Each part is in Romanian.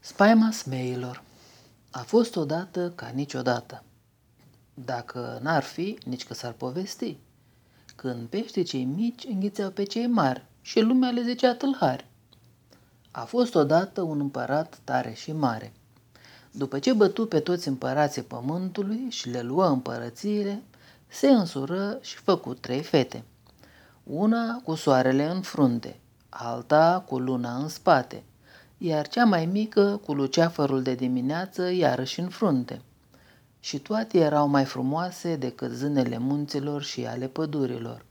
Spaima smeilor. A fost odată ca niciodată. Dacă n-ar fi, nici că s-ar povesti. Când peștii cei mici înghițeau pe cei mari și lumea le zicea tâlhari. A fost odată un împărat tare și mare. După ce bătu pe toți împărații pământului și le luă împărățiile, se însură și făcu 3 fete. Una cu soarele în frunte, alta cu luna în spate, iar cea mai mică cu luceafărul de dimineață iarăși în frunte. Și toate erau mai frumoase decât zânele munților și ale pădurilor.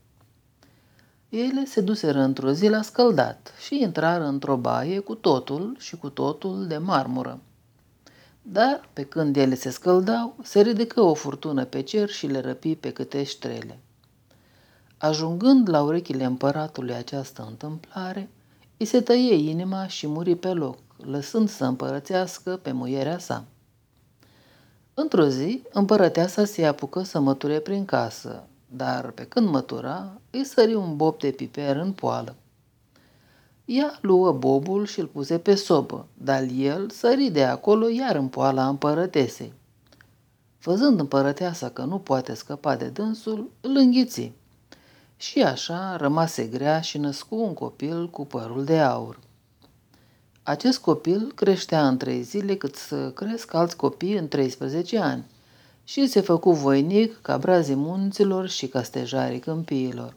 Ele se duseră într-o zi la scăldat și intrară într-o baie cu totul de marmură. Dar, pe când ele se scăldau, se ridică o furtună pe cer și le răpi pe câte ștrele. Ajungând la urechile împăratului această întâmplare, îi se tăie inima și muri pe loc, lăsând să împărățească pe muierea sa. Într-o zi, împărăteasa se apucă să măture prin casă, dar pe când mătura, îi sări un bob de piper în poală. Ea luă bobul și îl puse pe sobă, dar el sări de acolo iar în poala împărătesei. Văzând împărăteasa că nu poate scăpa de dânsul, îl înghiți. Și așa rămase grea și născu un copil cu părul de aur. Acest copil creștea în 3 zile cât să cresc alți copii în 13 ani și se făcu voinic ca brazii munților și ca stejarii câmpiilor.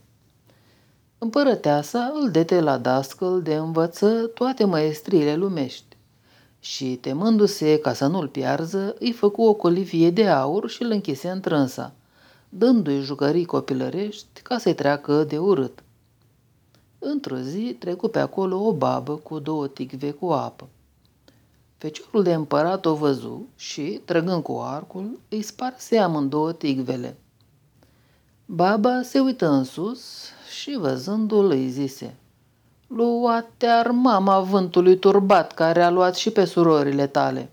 Împărăteasa îl dete la dascăl de învăță toate măestriile lumești și, temându-se ca să nu-l piarză, îi făcu o colivie de aur și îl închise în trânsa, dându-i jucării copilărești ca să-i treacă de urât. Într-o zi trecu pe acolo o babă cu 2 ticve cu apă. Feciorul de împărat o văzu și, trăgând cu arcul, îi sparse amândouă ticvele. Baba se uită în sus și, văzându-l, îi zise: "Luat-te-ar mama vântului turbat care a luat și pe surorile tale."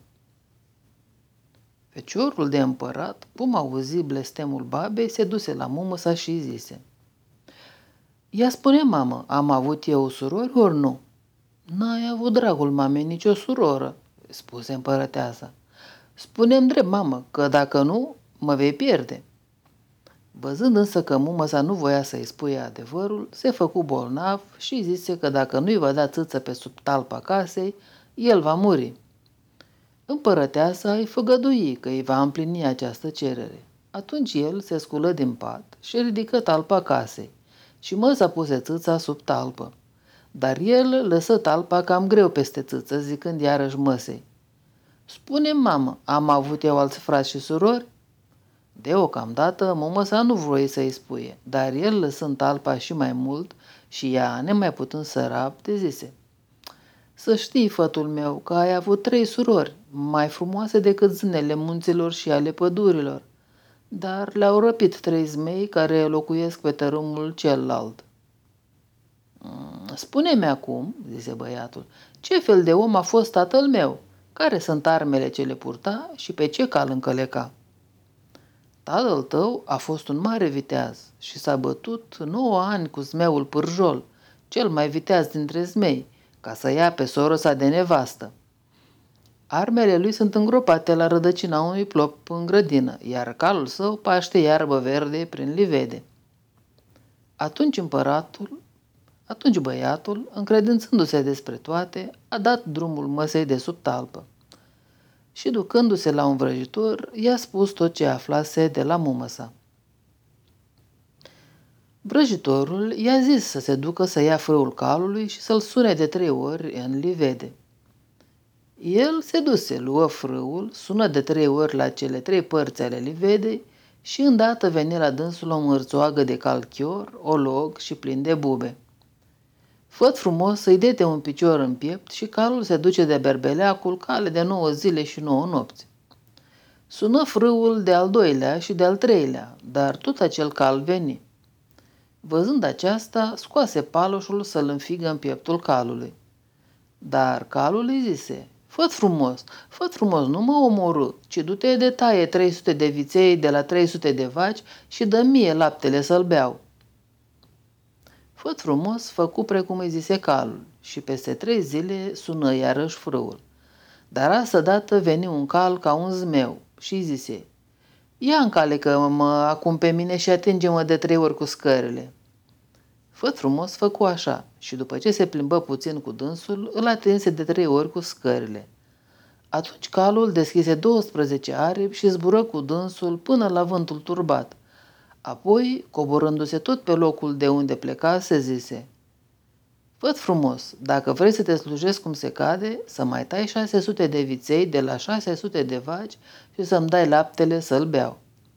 Feciorul de împărat, cum auzi blestemul babei, se duse la mumă-sa și zise: "Ia spune, mamă, am avut eu surori ori nu?" "N-ai avut, dragul mamei, nicio suroră," spuse împărăteasa. "Spune-mi drept, mamă, că dacă nu, mă vei pierde." Văzând însă că mumă-sa nu voia să-i spui adevărul, se făcu bolnav și zise că dacă nu-i va da țâță pe sub talpa casei, el va muri. Împărăteasa îi făgădui că îi va împlini această cerere. Atunci el se sculă din pat și ridică talpa casei și măsa puse țâța sub talpă. Dar el lăsă talpa cam greu peste țâță, zicând iarăși măsei: "Spune-mi, mamă, am avut eu alți frați și surori?" Deocamdată mămăsa nu voie să-i spuie, dar el, lăsând talpa și mai mult și ea, nemai putând să rabde, zise: "Să știi, fătul meu, că ai avut 3 surori, mai frumoase decât zânele munților și ale pădurilor, dar le-au răpit 3 zmei care locuiesc pe tărâmul celălalt." "Spune-mi acum," zise băiatul, "ce fel de om a fost tatăl meu, care sunt armele ce le purta și pe ce cal încăleca?" "Tatăl tău a fost un mare viteaz și s-a bătut 9 ani cu zmeul Pârjol, cel mai viteaz dintre zmei, ca să ia pe soră sa de nevastă. Armele lui sunt îngropate la rădăcina unui plop în grădină, iar calul său paște iarbă verde prin livede." Atunci băiatul, încredințându-se despre toate, a dat drumul măsei de sub talpă. Și ducându-se la un vrăjitor, i-a spus tot ce aflase de la mumă-sa. Vrăjitorul i-a zis să se ducă să ia frâul calului și să-l sune de 3 ori în livede. El se duse, luă frâul, sună de 3 ori la cele 3 părți ale livedei și îndată veni la dânsul o mărțoagă de calchior, olog și plin de bube. Făt frumos să-i dete un picior în piept și calul se duce de berbeleacul cale de 9 zile și 9 nopți. Sună frâul de-al 2-lea și de-al 3-lea, dar tot acel cal veni. Văzând aceasta, scoase paloșul să-l înfigă în pieptul calului. Dar calul îi zise: făt frumos, nu mă omorâ, ci du-te de taie 300 de viței de la 300 de vaci și dă mie laptele să-l beau." Făt frumos făcu precum îi zise calul și peste 3 zile sună iarăși frâul. Dar asta dată veni un cal ca un zmeu și zise: ia încalecă-mă acum pe mine și atinge-mă de 3 ori cu scările. Făt frumos făcu așa și după ce se plimbă puțin cu dânsul, îl atinse de 3 ori cu scările. Atunci calul deschise 12 aripi și zbură cu dânsul până la vântul turbat. Apoi, coborându-se tot pe locul de unde plecase, zise: făt frumos, dacă vrei să te slujesc cum se cade, să mai tai 600 de viței de la 600 de vaci și să-mi dai laptele să-l beau.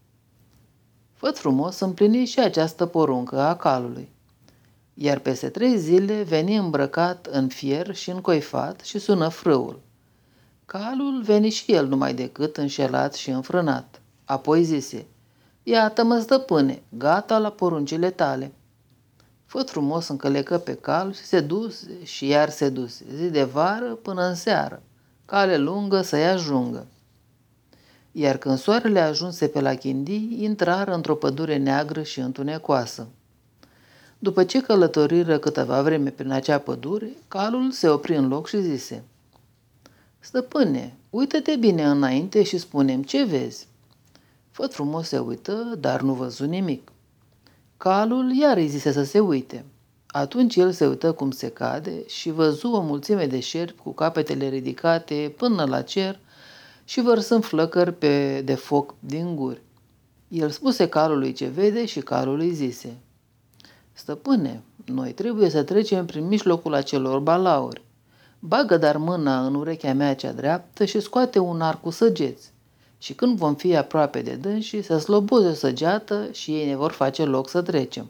Făt frumos împlini și această poruncă a calului. Iar peste 3 zile veni îmbrăcat în fier și încoifat și sună frâul. Calul veni și el numai decât înșelat și înfrânat. Apoi zise: iată-mă, stăpâne, gata la poruncile tale. Făt frumos încălecă pe cal și se duse și iar se duse, zi de vară până în seară, cale lungă să-i ajungă. Iar când soarele ajunse pe la chindii, intrară într-o pădure neagră și întunecoasă. După ce călătoriră câteva vreme prin acea pădure, calul se opri în loc și zise: stăpâne, uită-te bine înainte și spune-mi ce vezi. Făt frumos se uită, dar nu văzu nimic. Calul iar îi zise să se uite. Atunci el se uită cum se cade și văzu o mulțime de șerpi cu capetele ridicate până la cer și vărsând flăcări de foc din guri. El spuse calului ce vede și calul îi zise: stăpâne, noi trebuie să trecem prin mijlocul acelor balauri. Bagă dar mâna în urechea mea cea dreaptă și scoate un arc cu săgeți. Și când vom fi aproape de dânsii, să sloboze o săgeată și ei ne vor face loc să trecem.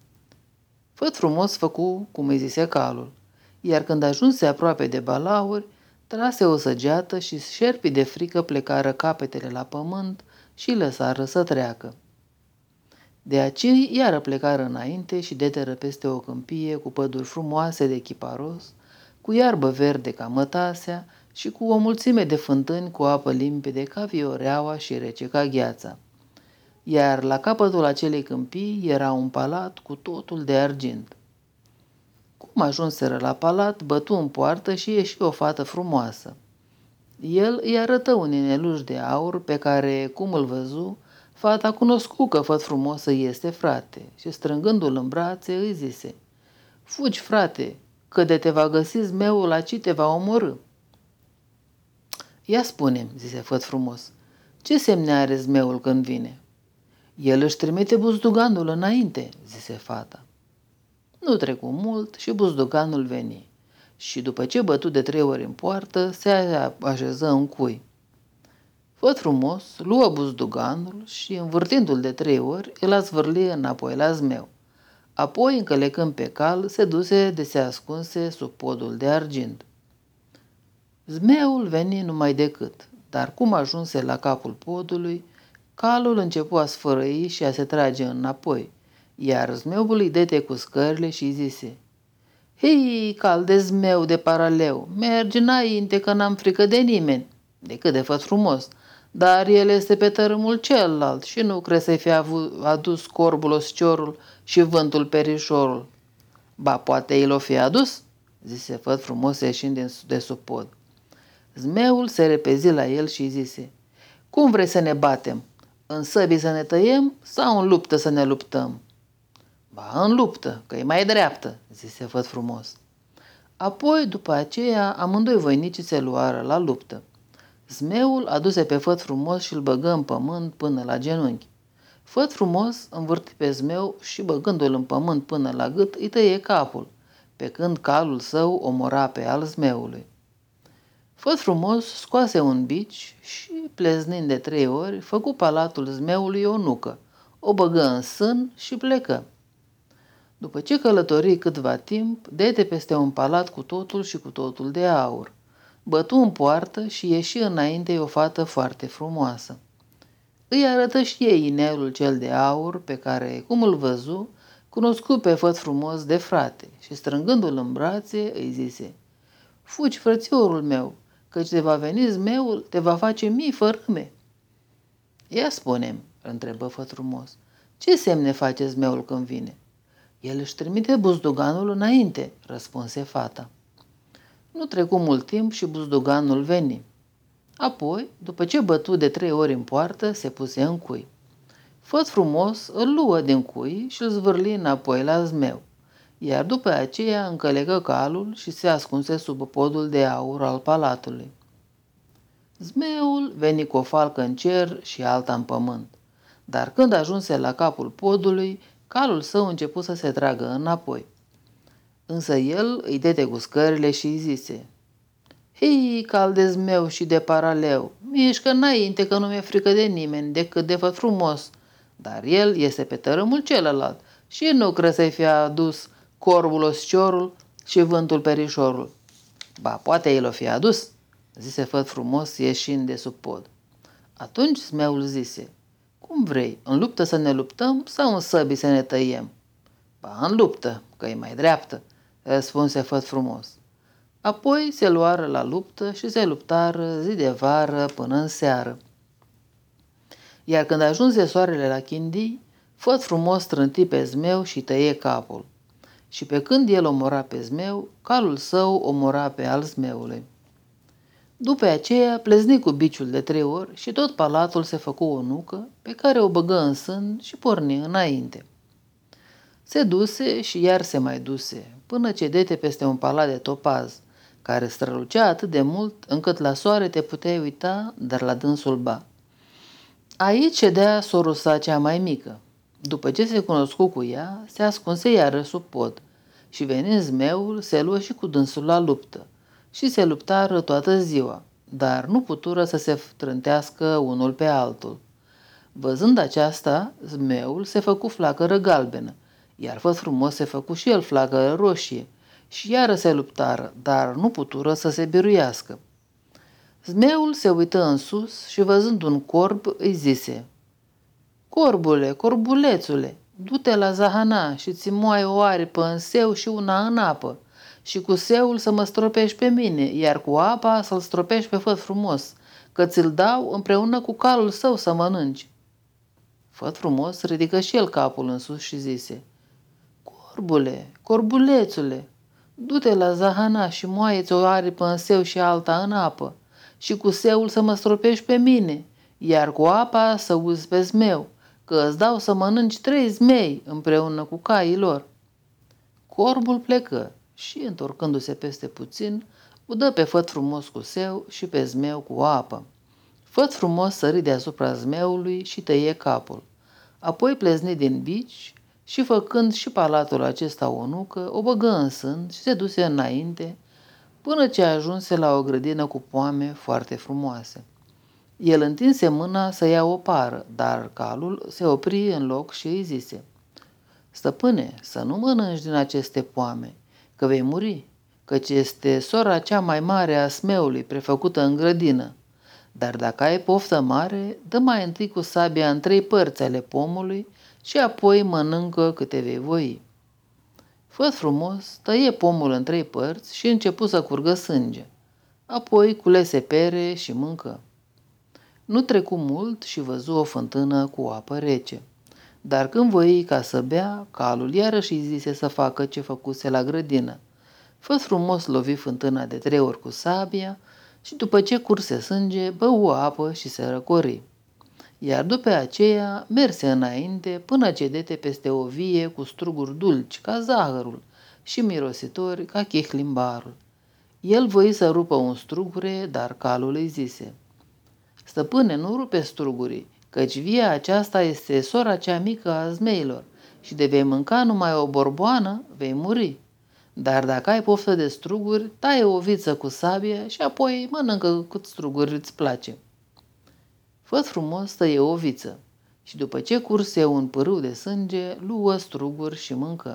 Făt frumos făcu cum îi zise calul, iar când ajunse aproape de balauri, trase o săgeată și șerpii de frică plecară capetele la pământ și lăsară să treacă. De aceea iară plecară înainte și deteră peste o câmpie cu păduri frumoase de chiparos, cu iarbă verde ca mătasea și cu o mulțime de fântâni cu apă limpede ca vioreaua și rece ca gheața. Iar la capătul acelei câmpii era un palat cu totul de argint. Cum ajunseră la palat, bătu în poartă și ieși o fată frumoasă. El îi arătă un ineluș de aur pe care, cum îl văzu, fata cunoscu că făt frumos este frate și strângându-l în brațe îi zise: fugi, frate, că de te va găsi zmeul aci te va omorî. Ia spune-mi, zise făt frumos, ce semne are zmeul când vine? El își trimite buzduganul înainte, zise fata. Nu trecu mult și buzduganul veni și după ce bătu de 3 ori în poartă, se așeză în cui. Făt frumos luă buzduganul și, învârtindu-l de 3 ori, îl azvârli înapoi la zmeu. Apoi, încălecând pe cal, se duse de se ascunse sub podul de argint. Zmeul veni numai decât, dar cum ajunse la capul podului, calul începu a sfărăi și a se trage înapoi, iar zmeul îi dete cu scările și îi zise: hei, cal de zmeu de paraleu, mergi înainte că n-am frică de nimeni, decât de făt frumos, dar el este pe tărâmul celălalt și nu crezi să-i fi adus corbul osciorul și vântul perișorul. Ba, poate el o fi adus, zise făt frumos ieșind de sub pod. Zmeul se repezi la el și zise: cum vrei să ne batem? În săbii să ne tăiem sau în luptă să ne luptăm? Ba, în luptă, că e mai dreaptă, zise făt frumos. Apoi, după aceea, amândoi voinicii se luară la luptă. Zmeul aduse pe făt frumos și îl băgă în pământ până la genunchi. Făt frumos învârti pe zmeu și, băgându-l în pământ până la gât, îi tăie capul, pe când calul său omora pe al zmeului. Făt frumos scoase un bici și, pleznind de 3 ori, făcu palatul zmeului o nucă, o băgă în sân și plecă. După ce călători câtva timp, dete peste un palat cu totul și cu totul de aur. Bătu în poartă și ieși înainte o fată foarte frumoasă. Îi arătă și ei inelul cel de aur pe care, cum îl văzu, cunoscu pe făt frumos de frate și, strângându-l în brațe, îi zise: fugi, frățiorul meu, căci te va veni zmeul, te va face mii fărâme. Ia spune-mi, întrebă făt frumos, ce semne face zmeul când vine? El își trimite buzduganul înainte, răspunse fata. Nu trecu mult timp și buzduganul veni. Apoi, după ce bătu de 3 ori în poartă, se puse în cui. Făt frumos îl luă din cui și îl zvârli înapoi la zmeu, iar după aceea încălecă calul și se ascunse sub podul de aur al palatului. Zmeul veni cu o falcă în cer și alta în pământ, dar când ajunse la capul podului, calul său început să se tragă înapoi. Însă el îi dete cu scările și îi zise: „Hei, cal de zmeu și de paraleu, mișcă înainte că nu mi-e frică de nimeni decât de Făt frumos, dar el este pe tărâmul celălalt și nu cred să-i fie adus corbul osciorul și vântul perișorul." „Ba, poate el o fi adus," zise Făt frumos ieșind de sub pod. Atunci zmeul zise: „Cum vrei, în luptă să ne luptăm sau în săbii să ne tăiem?" „Ba, în luptă, că e mai dreaptă," răspunse Făt frumos. Apoi se luară la luptă și se luptară zi de vară până în seară. Iar când ajunse soarele la chindii, Făt frumos trânti pe zmeu și tăie capul. Și pe când el omora pe zmeu, calul său omora pe al zmeului. După aceea plezni cu biciul de 3 ori și tot palatul se făcu o nucă pe care o băgă în sân și porni înainte. Se duse și iar se mai duse, până ce dete peste un palat de topaz, care strălucea atât de mult încât la soare te puteai uita, dar la dânsul ba. Aici ședea sorusa cea mai mică. După ce se cunoscu cu ea, se ascunse iară sub pod și venind zmeul, se luă și cu dânsul la luptă și se luptară toată ziua, dar nu putură să se trântească unul pe altul. Văzând aceasta, zmeul se făcu flacără galbenă, iar Făt frumos se făcu și el flacără roșie și iară se luptară, dar nu putură să se biruiască. Zmeul se uită în sus și văzând un corb îi zise: „Corbule, corbulețule, du-te la Zahana și ți moai o aripă în seu și una în apă și cu seul să mă stropești pe mine, iar cu apa să-l stropești pe Făt frumos, că ți-l dau împreună cu calul său să mănânci." Făt frumos ridică și el capul în sus și zise: „Corbule, corbulețule, du-te la Zahana și moaie-ți o aripă în seu și alta în apă și cu seul să mă stropești pe mine, iar cu apa să uzi pe zmeu, că îți dau să mănânci 3 zmei împreună cu caii lor." Corbul plecă și, întorcându-se peste puțin, udă pe Făt frumos cu seu și pe zmeu cu apă. Făt frumos sări deasupra zmeului și tăie capul. Apoi plezni din bici și, făcând și palatul acesta o nucă, o băgă în sân și se duse înainte, până ce ajunse la o grădină cu poame foarte frumoase. El întinse mâna să ia o pară, dar calul se opri în loc și îi zise: „Stăpâne, să nu mănânci din aceste poame, că vei muri, căci este sora cea mai mare a smeului prefăcută în grădină. Dar dacă ai poftă mare, dă mai întâi cu sabia în 3 părți ale pomului și apoi mănâncă câte vei voi." Făt frumos tăie pomul în 3 părți și începu să curgă sânge. Apoi culese pere și mâncă. Nu trecu mult și văzu o fântână cu apă rece. Dar când voi ca să bea, calul iarăși îi zise să facă ce făcuse la grădină. Făt frumos lovi fântâna de 3 ori cu sabia și după ce curse sânge, bău apă și se răcori. Iar după aceea merse înainte până ce dete peste o vie cu struguri dulci ca zahărul și mirositori ca chihlimbarul. El voi să rupă un strugure, dar calul îi zise: „Stăpâne, nu rupe strugurii, căci via aceasta este sora cea mică a zmeilor și de vei mânca numai o borboană, vei muri. Dar dacă ai poftă de struguri, taie o viță cu sabie și apoi mănâncă cât struguri îți place." Făt frumos tăie o viță și după ce curse un pârâu de sânge, luă struguri și mâncă.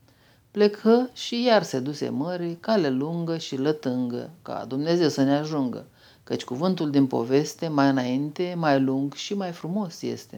Plecă și iar se duse mării, cale lungă și lătângă, ca Dumnezeu să ne ajungă, căci cuvântul din poveste mai înainte, mai lung și mai frumos este.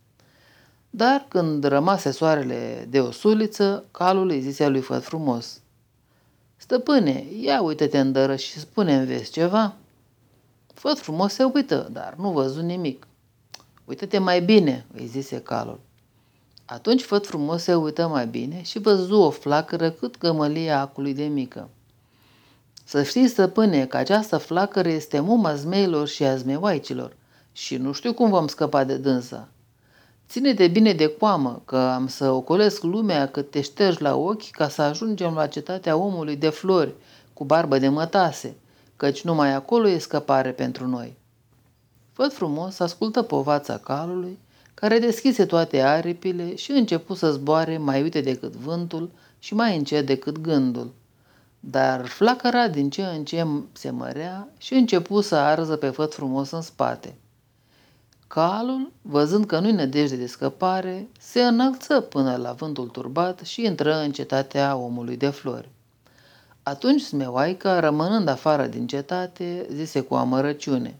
Dar când rămase soarele de o suliță, calul îi zise lui Făt frumos: „Stăpâne, ia uită-te în dără și spune-mi, vezi ceva?" Făt frumos se uită, dar nu văzu nimic. „Uită-te mai bine," îi zise calul. Atunci Făt frumos se uită mai bine și văzu o flacără cât gămălia acului de mică. Să știi, stăpâne, că această flacără este muma zmeilor și a zmeoaicilor și nu știu cum vom scăpa de dânsa. Ține-te bine de coamă, că am să ocolesc lumea cât te ștergi la ochi ca să ajungem la cetatea omului de flori, cu barbă de mătase, căci numai acolo e scăpare pentru noi. Făt frumos ascultă povața calului, care deschise toate aripile și începu să zboare mai uite decât vântul și mai încet decât gândul. Dar flacăra din ce în ce se mărea și începu să arză pe Făt frumos în spate. Calul, văzând că nu-i nădejde de scăpare, se înălță până la vântul turbat și intră în cetatea omului de flori. Atunci Smeoaica, rămânând afară din cetate, zise cu amărăciune: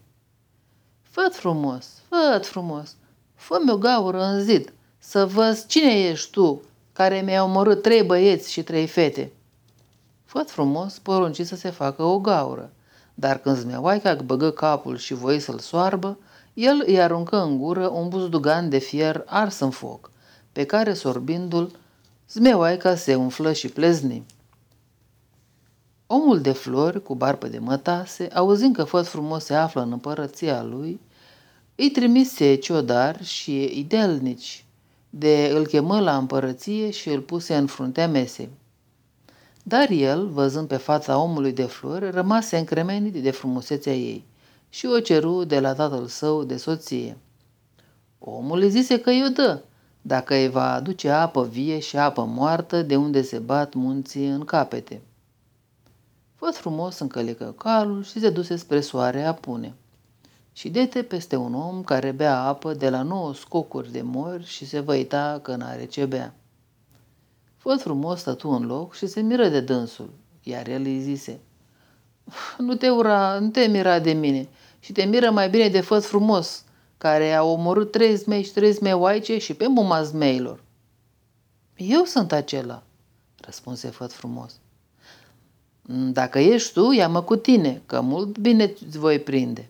Făt frumos, fă-mi o gaură în zid, să văd cine ești tu, care mi-ai omorât 3 băieți și 3 fete." Făt frumos porunci să se facă o gaură, dar când Zmeoaica băgă capul și voi să-l soarbă, el îi aruncă în gură un buzdugan de fier ars în foc, pe care, sorbindu-l, Zmeoaica se umflă și plezni. Omul de flori, cu barbă de mătase, auzind că Făt frumos se află în împărăția lui, îi trimise ciodar și idelnici, de îl chemă la împărăție și îl puse în fruntea mesei. Dar el, văzând pe fața omului de flori, rămase încremenit de frumusețea ei și o ceru de la tatăl său de soție. Omul îi zise că i-o dă, dacă îi va aduce apă vie și apă moartă de unde se bat munții în capete. Făt frumos încălecă calul și se duse spre soare apune. Și dete peste un om care bea apă de la 9 scocuri de mori și se văita că n-are ce bea. Făt frumos stătu în loc și se miră de dânsul, iar el îi zise: Nu te mira de mine și te miră mai bine de Făt frumos, care a omorât 3 zmei și 3 zmeoaice și pe muma zmeilor." Eu sunt acela," răspunse Făt frumos. Dacă ești tu, ia-mă cu tine, că mult bine îți voi prinde."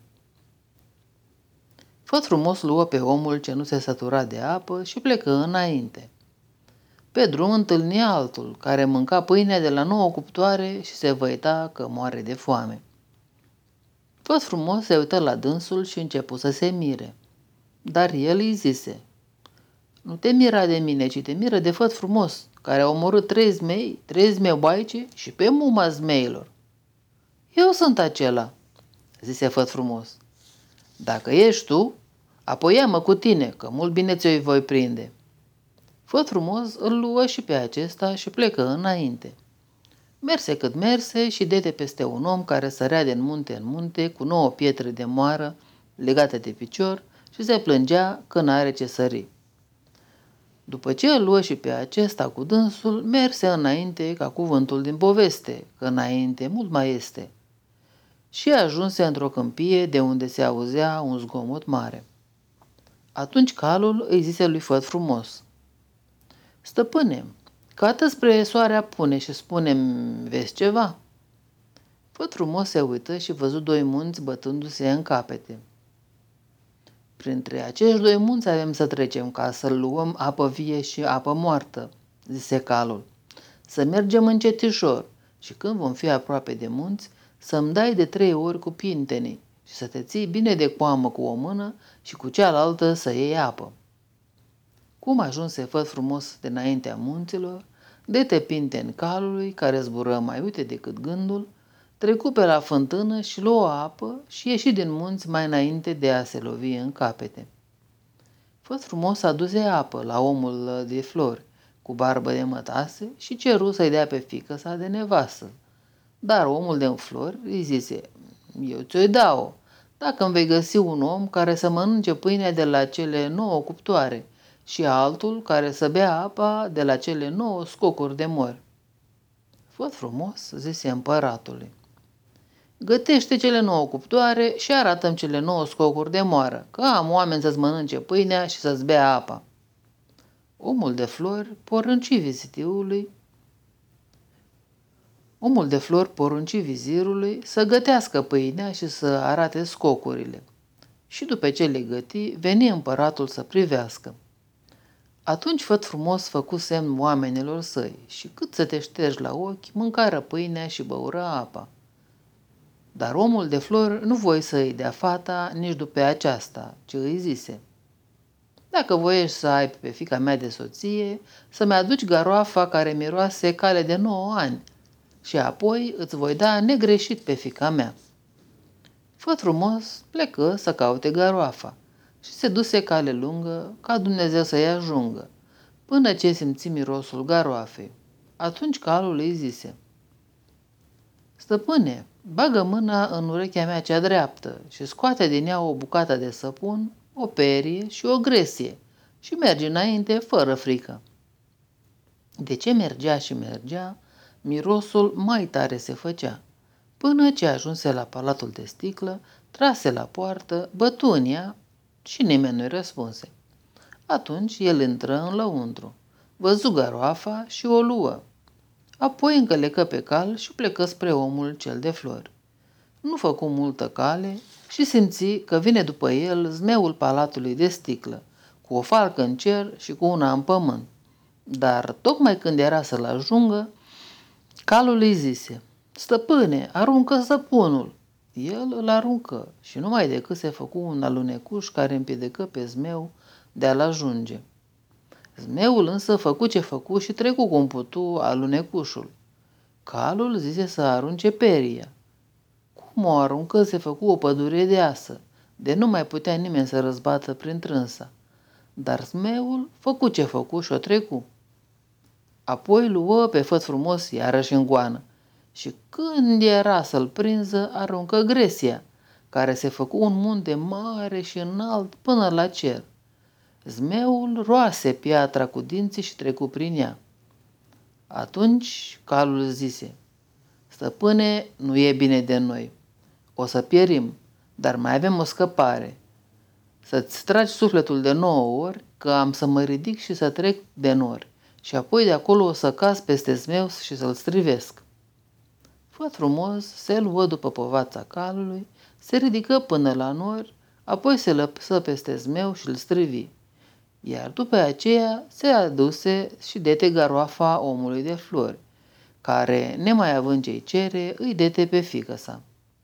Făt frumos luă pe omul ce nu se sătura de apă și plecă înainte. Pe drum întâlni altul, care mânca pâinea de la 9 cuptoare și se văita că moare de foame. Făt frumos se uită la dânsul și începu să se mire. Dar el îi zise: Nu te mira de mine, ci te miră de Făt frumos, care a omorât 3 zmei, 3 zmeoaice și pe muma zmeilor." Eu sunt acela," zise Făt frumos. Dacă ești tu, apoi ia-mă cu tine, că mult bine ți-o voi prinde." Făt frumos îl luă și pe acesta și plecă înainte. Merse cât merse și dete peste un om care sărea din munte în munte cu 9 pietre de moară legate de picior și se plângea că n-are ce sări. După ce îl luă și pe acesta cu dânsul, merse înainte ca cuvântul din poveste, că înainte mult mai este. Și ajunse într-o câmpie de unde se auzea un zgomot mare. Atunci calul îi zise lui Făt frumos: Stăpâne, cată spre soare apune și spune-mi, vezi ceva?" Făt frumos se uită și văzu 2 munți bătându-se în capete. Printre acești 2 munți avem să trecem ca să luăm apă vie și apă moartă," zise calul. Să mergem încetișor și când vom fi aproape de munți, să-mi dai de 3 ori cu pintenii și să te ții bine de coamă cu o mână și cu cealaltă să iei apă." Cum ajunse Făt frumos dinaintea munților, dete pinteni calului, care zbură mai uite decât gândul, trecu pe la fântână și luă apă și ieși din munți mai înainte de a se lovi în capete. Făt frumos aduse apă la omul de flori, cu barbă de mătase și ceru să-i dea pe fiică sa de nevastă. Dar omul de flori îi zise: Eu ți-o dau, dacă îmi vei găsi un om care să mănânce pâinea de la cele 9 cuptoare și altul care să bea apa de la cele 9 scocuri de mori." Făt frumos zise împăratului: Gătește cele 9 cuptoare și arată-mi cele 9 scocuri de moară, că am oameni să-ți mănânce pâinea și să-ți bea apa." Omul de flori porunci vizirului să gătească pâinea și să arate scocurile. Și după ce le găti, veni împăratul să privească. Atunci Făt frumos făcu semn oamenilor săi și cât să te ștergi la ochi, mâncară pâinea și băură apa. Dar omul de flori nu voie să îi dea fata nici după aceasta, ci îi zise: dacă voiești să ai pe fiica mea de soție, să-mi aduci garoafa care miroase cale de 9 ani și apoi îți voi da negreșit pe fiica mea. Făt frumos plecă să caute garoafa și se duse cale lungă ca Dumnezeu să-i ajungă, până ce simți mirosul garoafei. Atunci calul îi zise: stăpâne, bagă mâna în urechea mea cea dreaptă și scoate din ea o bucată de săpun, o perie și o gresie și merge înainte fără frică. De ce mergea și mergea, mirosul mai tare se făcea, până ce ajunse la palatul de sticlă, trase la poartă, bătu în ea și nimeni nu-i răspunse. Atunci el intră în lăuntru, văzu garoafa și o luă. Apoi încălecă pe cal și plecă spre omul cel de flori. Nu făcu multă cale și simți că vine după el zmeul palatului de sticlă, cu o falcă în cer și cu una în pământ. Dar tocmai când era să-l ajungă, calul îi zise: stăpâne, aruncă săpunul. El îl aruncă și numai decât se făcu un alunecuș care împiedică pe zmeu de a-l ajunge. Zmeul însă făcu ce făcu și trecu cum putu alunecușul. Calul zise să arunce peria. Cum o aruncă, se făcu o pădure de asă, de nu mai putea nimeni să răzbată prin trânsa. Dar zmeul făcu ce făcu și o trecu. Apoi luă pe Făt frumos iarăși în goană și când era să-l prinză, aruncă gresia, care se făcu un munte mare și înalt până la cer. Zmeul roase piatra cu dinții și trecu prin ea. Atunci calul zise: stăpâne, nu e bine de noi. O să pierim, dar mai avem o scăpare. Să-ți tragi sufletul de 9 ori, că am să mă ridic și să trec de nori, și apoi de acolo o să caz peste zmeu și să-l strivesc. Făt frumos se luă după povața calului, se ridică până la nori, apoi se lăsă peste zmeu și îl strivi. Iar după aceea se aduse și dete garoafa omului de flori, care, nemai având ce-i cere, îi dete pe fiică sa.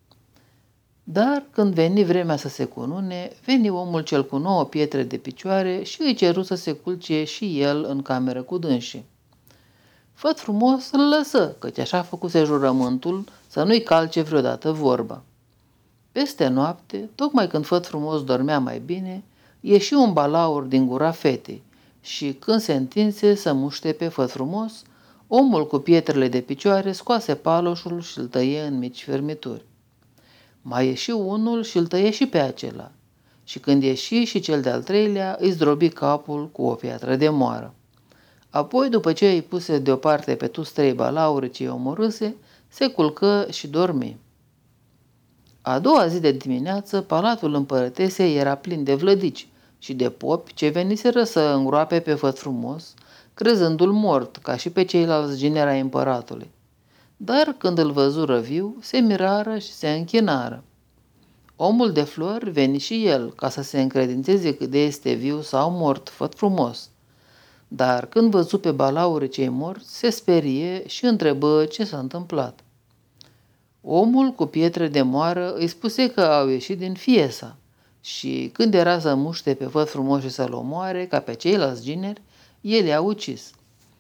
Dar când veni vremea să se cunune, veni omul cel cu 9 pietre de picioare și îi ceru să se culce și el în cameră cu dânsii. Făt frumos îl lăsă, căci așa făcuse jurământul să nu-i calce vreodată vorba. Peste noapte, tocmai când Făt frumos dormea mai bine, ieși un balaur din gura fetei și când se întinse să muște pe Făt frumos, omul cu pietrele de picioare scoase paloșul și îl tăie în mici fermituri. Mai ieși unul și îl tăie și pe acela. Și când ieși și cel de-al treilea, îi zdrobi capul cu o piatră de moară. Apoi, după ce îi puse deoparte pe toți 3 balauri ce îi omorâse, se culcă și dormi. A doua zi de dimineață, palatul împărătesei era plin de vlădici și de popi ce veniseră să îngroape pe Făt frumos, crezându-l mort, ca și pe ceilalți gineri ai împăratului. Dar când îl văzură viu, se mirară și se închinară. Omul de flori veni și el, ca să se încredințeze cât de este viu sau mort Făt frumos. Dar când văzu pe balaurii cei morți, se sperie și întrebă ce s-a întâmplat. Omul cu pietre de moară îi spuse că au ieșit din Fiesa și când era să muște pe Făt frumos și să-l omoare, ca pe ceilalți gineri, el i-a ucis.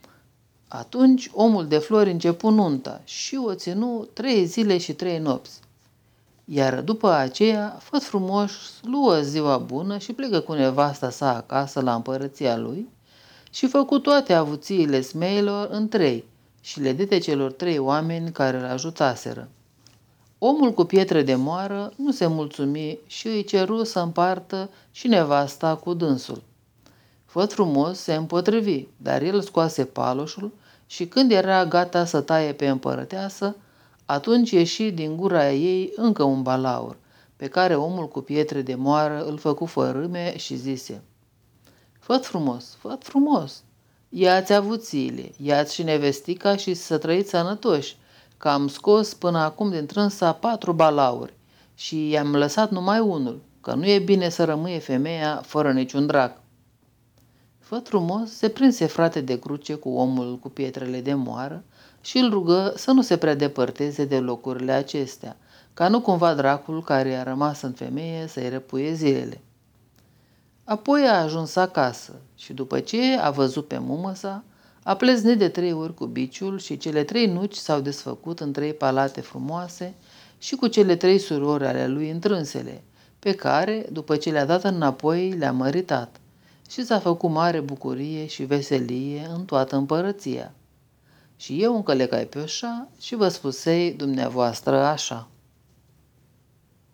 Atunci omul de flori începu nunta și o ținu 3 zile și 3 nopți. Iar după aceea, Făt frumos luă ziua bună și plecă cu nevasta sa acasă la împărăția lui și făcu toate avuțiile smeilor în 3 și le dete celor 3 oameni care îl ajutaseră. Omul cu pietre de moară nu se mulțumi și îi ceru să împartă și nevasta cu dânsul. Făt frumos se împotrivi, dar el scoase paloșul și când era gata să taie pe împărăteasă, atunci ieși din gura ei încă un balaur, pe care omul cu pietre de moară îl făcu fărâme și zise: Făt frumos, Făt frumos, ia-ți avuțiile, ia-ți și nevestica și să trăiți sănătoși, că am scos până acum din trânsa 4 balauri și i-am lăsat numai unul, că nu e bine să rămâie femeia fără niciun drac. Făt frumos se prinse frate de cruce cu omul cu pietrele de moară, și îl rugă să nu se prea depărteze de locurile acestea, ca nu cumva dracul care i-a rămas în femeie să-i răpuie zilele. Apoi a ajuns acasă și după ce a văzut pe mumă sa, a pleznit de 3 ori cu biciul și cele 3 nuci s-au desfăcut în 3 palate frumoase și cu cele 3 surori ale lui întrânsele, pe care, după ce le-a dat înapoi, le-a măritat și s-a făcut mare bucurie și veselie în toată împărăția. Și eu încălecai pe oșa și vă spusei dumneavoastră așa.